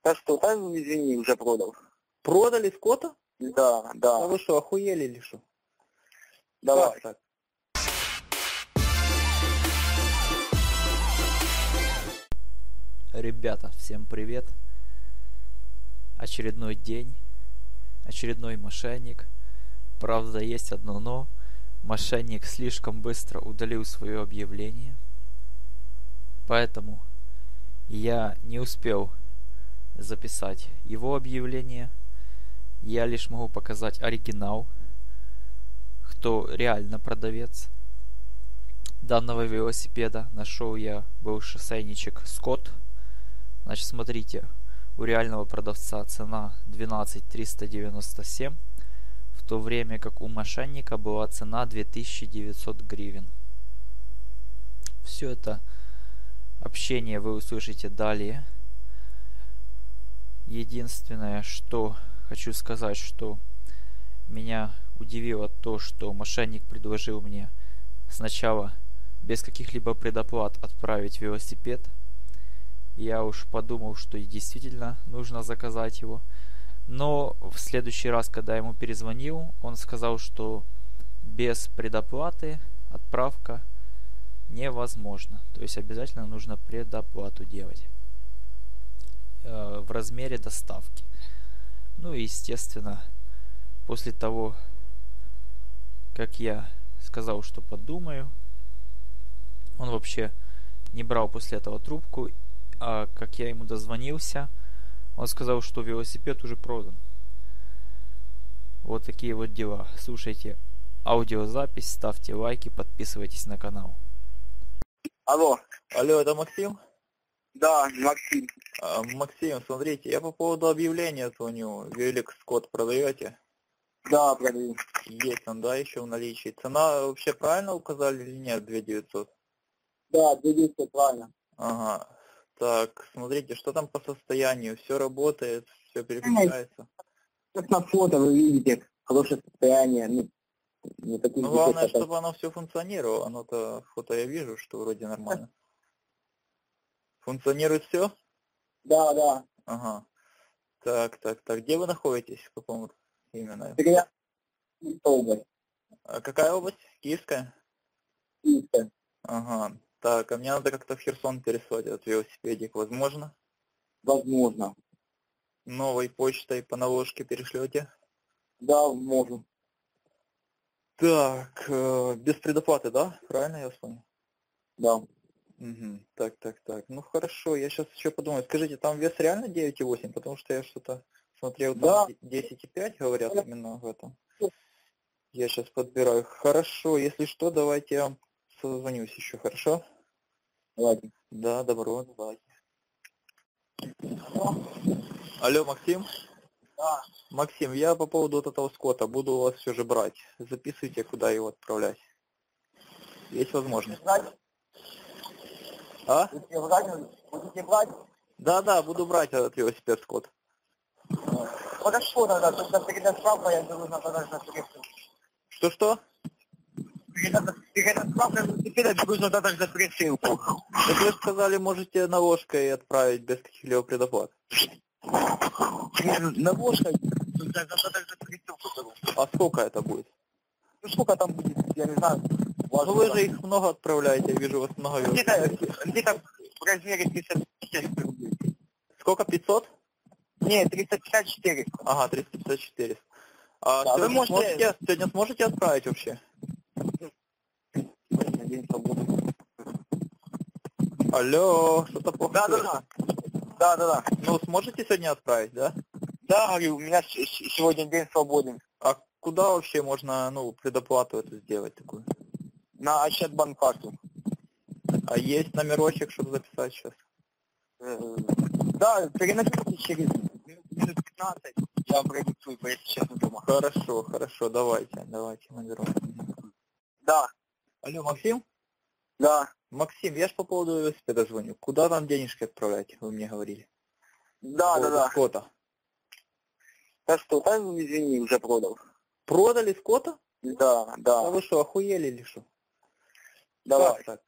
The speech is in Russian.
Да что, так извини, уже продал. Продали скота? Да, А да. вы что, охуели или что? Давай. Как так? Ребята, всем привет. Очередной день, очередной мошенник. Правда, есть одно но. Мошенник слишком быстро удалил свое объявление. Поэтому я не успел записать его объявление. Я лишь могу показать оригинал, кто реально продавец данного велосипеда. Нашел я был шоссейничек Скотт. Значит, смотрите, у реального продавца цена 12 397, в то время как у мошенника была цена 2900 гривен. Все это общение вы услышите далее. Единственное, что хочу сказать, что меня удивило то, что мошенник предложил мне сначала без каких-либо предоплат отправить велосипед. Я уж подумал, что действительно нужно заказать его. Но в следующий раз, когда я ему перезвонил, он сказал, что без предоплаты отправка невозможна. То есть обязательно нужно предоплату делать в размере доставки. Ну и естественно, после того, как я сказал, что подумаю, он вообще не брал после этого трубку. А как я ему дозвонился, он сказал, что велосипед уже продан. Вот такие вот дела. Слушайте аудиозапись, ставьте лайки, подписывайтесь на канал. Алло. Алло, это Максим? Да, Максим. Максим, смотрите, я по поводу объявления звоню. Велик Скотт продаете? Да, продаю. Есть он, да, еще в наличии. Цена вообще правильно указали или нет, 2900? Да, 200, правильно. Ага. Так, смотрите, что там по состоянию? Все работает, все переключается? Как на фото вы видите, хорошее состояние. Ну, таких Ну, главное, дефектов. чтобы оно все функционировало. Оно-то, фото я вижу, что вроде нормально. Функционирует все? Да, да. Ага. Так. Где вы находитесь? В каком именно? Область. А какая область? Киевская? Киевская. Ага. Так, а мне надо как-то в Херсон переслать этот велосипедик. Возможно? Возможно. Новой почтой по наложке перешлете? Да, можем. Так, без предоплаты, да? Правильно я вас понял? Да. Угу. Так. Ну хорошо, я сейчас еще подумаю. Скажите, там вес реально 9,8? Потому что я что-то смотрел, там Да. 10,5 говорят именно в этом. Я сейчас подбираю. Хорошо, если что, давайте я вам созвонюсь еще, хорошо? Давайте. Да, добро, давайте. Алло, Максим? Да. Максим, я по поводу вот этого скота буду у вас все же брать. Записывайте, куда его отправлять. Есть возможность? А? Будете брать? Да, буду брать этот велосипед скот. Хорошо, тогда перед отправкой я должна подать на пресс. Что? Перед отправкой велосипеда нужно дать за присылку. Так вы сказали, можете наложкой отправить без каких-либо предоплат. Навозкой нужно дать за присылку. А сколько это будет? Ну сколько там будет, я не знаю. Ну вы же их много отправляете, я вижу, у вас много велосипедов. Где-то в размере 354 рублей. Сколько, 500? Нет, 354. Ага, 354. А Да, вы можете... сегодня сможете отправить вообще? Алло, что-то плохо слышно. Да. Ну, сможете сегодня отправить, да? Да, говорю, у меня сегодня день свободен. А куда вообще можно, предоплату эту сделать такую? На Ощадбанк-карту. А есть номерочек, чтобы записать сейчас? Да, переносите через минут 15. Я вам продиктую, я сейчас дома. Хорошо, давайте наберу. Да. Алло, Максим? Да. Максим, я ж по поводу велосипеда звоню. Куда вам денежки отправлять, вы мне говорили? Да. Скота. Да что, так извини, уже продал. Продали скота? Да. А вы что, охуели или что? Давай. Так.